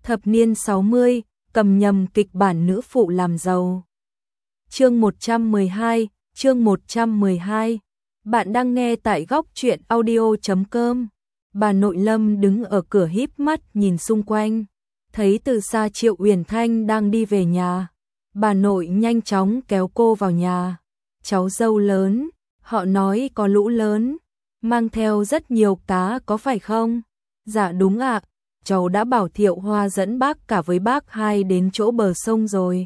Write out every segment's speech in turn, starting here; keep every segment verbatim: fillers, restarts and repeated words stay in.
Thập niên sáu mươi, cầm nhầm kịch bản nữ phụ làm giàu. Chương một trăm mười hai, chương một trăm mười hai. Bạn đang nghe tại góc truyện audio chấm com. Bà nội Lâm đứng ở cửa híp mắt nhìn xung quanh, thấy từ xa Triệu Uyển Thanh đang đi về nhà. Bà nội nhanh chóng kéo cô vào nhà. Cháu dâu lớn, họ nói có lũ lớn, mang theo rất nhiều cá có phải không? Dạ đúng ạ, cháu đã bảo Thiệu Hoa dẫn bác cả với bác hai đến chỗ bờ sông rồi.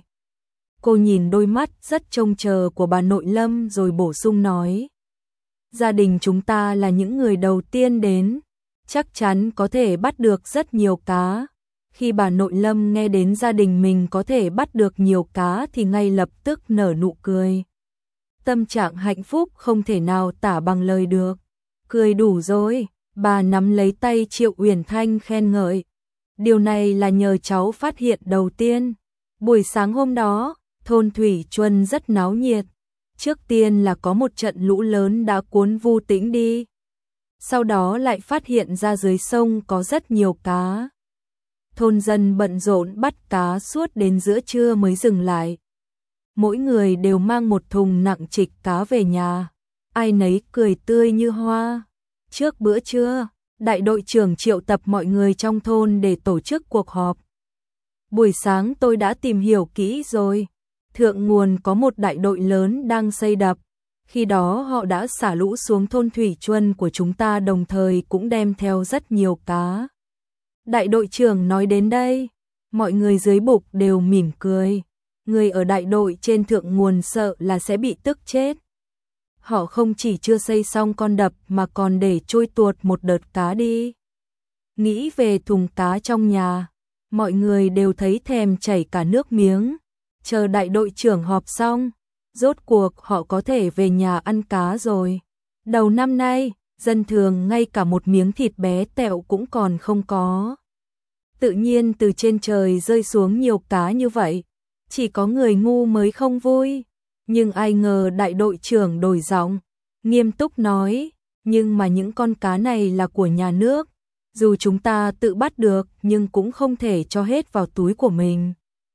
Cô nhìn đôi mắt rất trông chờ của bà nội Lâm rồi bổ sung nói. Gia đình chúng ta là những người đầu tiên đến, chắc chắn có thể bắt được rất nhiều cá. Khi bà nội Lâm nghe đến gia đình mình có thể bắt được nhiều cá thì ngay lập tức nở nụ cười. Tâm trạng hạnh phúc không thể nào tả bằng lời được. Cười đủ rồi, bà nắm lấy tay Triệu Uyển Thanh khen ngợi. Điều này là nhờ cháu phát hiện đầu tiên. Buổi sáng hôm đó, thôn Thủy Chuân rất náo nhiệt. Trước tiên là có một trận lũ lớn đã cuốn Vu Tĩnh đi. Sau đó lại phát hiện ra dưới sông có rất nhiều cá. Thôn dân bận rộn bắt cá suốt đến giữa trưa mới dừng lại. Mỗi người đều mang một thùng nặng trịch cá về nhà. Ai nấy cười tươi như hoa. Trước bữa trưa, đại đội trưởng triệu tập mọi người trong thôn để tổ chức cuộc họp. Buổi sáng tôi đã tìm hiểu kỹ rồi. Thượng nguồn có một đại đội lớn đang xây đập. Khi đó họ đã xả lũ xuống thôn Thủy Chuân của chúng ta, đồng thời cũng đem theo rất nhiều cá. Đại đội trưởng nói đến đây, mọi người dưới bục đều mỉm cười. Người ở đại đội trên thượng nguồn sợ là sẽ bị tức chết. Họ không chỉ chưa xây xong con đập mà còn để trôi tuột một đợt cá đi. Nghĩ về thùng cá trong nhà, mọi người đều thấy thèm chảy cả nước miếng. Chờ đại đội trưởng họp xong, rốt cuộc họ có thể về nhà ăn cá rồi. Đầu năm nay, dân thường ngay cả một miếng thịt bé tẹo cũng còn không có. Tự nhiên từ trên trời rơi xuống nhiều cá như vậy, chỉ có người ngu mới không vui. Nhưng ai ngờ đại đội trưởng đổi giọng, nghiêm túc nói, nhưng mà những con cá này là của nhà nước, dù chúng ta tự bắt được nhưng cũng không thể cho hết vào túi của mình.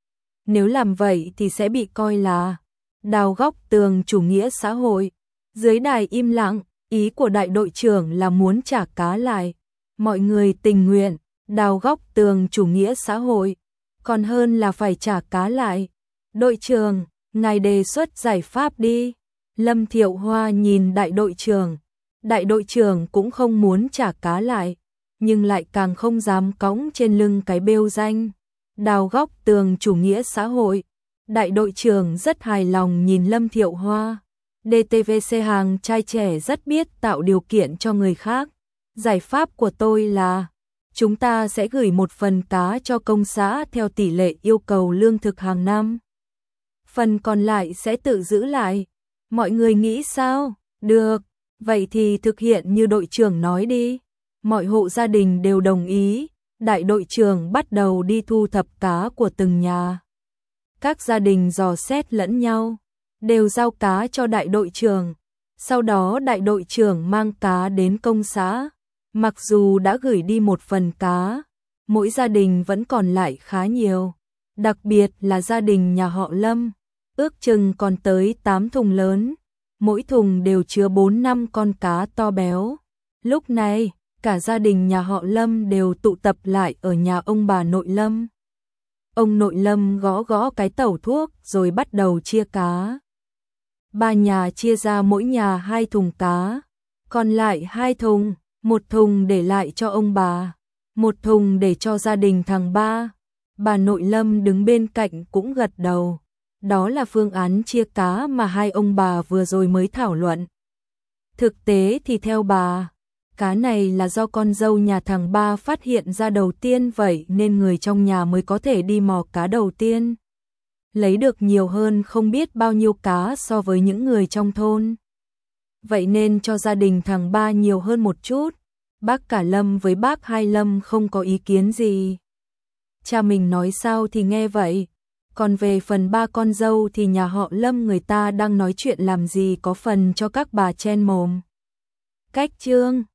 Nếu làm vậy thì sẽ bị coi là đào góc tường chủ nghĩa xã hội. Dưới đài im lặng, ý của đại đội trưởng là muốn trả cá lại. Mọi người tình nguyện, đào góc tường chủ nghĩa xã hội, còn hơn là phải trả cá lại. Đội trưởng, ngài đề xuất giải pháp đi. Lâm Thiệu Hoa nhìn đại đội trưởng. Đại đội trưởng cũng không muốn trả cá lại, nhưng lại càng không dám cõng trên lưng cái bêu danh đào góc tường chủ nghĩa xã hội. Đại đội trưởng rất hài lòng nhìn Lâm Thiệu Hoa. đê tê vê xê hàng trai trẻ rất biết tạo điều kiện cho người khác. Giải pháp của tôi là chúng ta sẽ gửi một phần cá cho công xã theo tỷ lệ yêu cầu lương thực hàng năm. Phần còn lại sẽ tự giữ lại. Mọi người nghĩ sao? Được, vậy thì thực hiện như đội trưởng nói đi. Mọi hộ gia đình đều đồng ý. Đại đội trưởng bắt đầu đi thu thập cá của từng nhà. Các gia đình dò xét lẫn nhau, đều giao cá cho đại đội trưởng. Sau đó đại đội trưởng mang cá đến công xã. Mặc dù đã gửi đi một phần cá, mỗi gia đình vẫn còn lại khá nhiều. Đặc biệt là gia đình nhà họ Lâm, ước chừng còn tới tám thùng lớn. Mỗi thùng đều chứa bốn năm con cá to béo. Lúc này, cả gia đình nhà họ Lâm đều tụ tập lại ở nhà ông bà nội Lâm. Ông nội Lâm gõ gõ cái tẩu thuốc rồi bắt đầu chia cá. Ba nhà chia ra mỗi nhà hai thùng cá, còn lại hai thùng, một thùng để lại cho ông bà, một thùng để cho gia đình thằng ba. Bà nội Lâm đứng bên cạnh cũng gật đầu. Đó là phương án chia cá mà hai ông bà vừa rồi mới thảo luận. Thực tế thì theo bà, cá này là do con dâu nhà thằng ba phát hiện ra đầu tiên, vậy nên người trong nhà mới có thể đi mò cá đầu tiên. Lấy được nhiều hơn không biết bao nhiêu cá so với những người trong thôn. Vậy nên cho gia đình thằng ba nhiều hơn một chút. Bác cả Lâm với bác hai Lâm không có ý kiến gì. Cha mình nói sao thì nghe vậy. Còn về phần ba con dâu thì nhà họ Lâm người ta đang nói chuyện làm gì có phần cho các bà chen mồm. Cách chương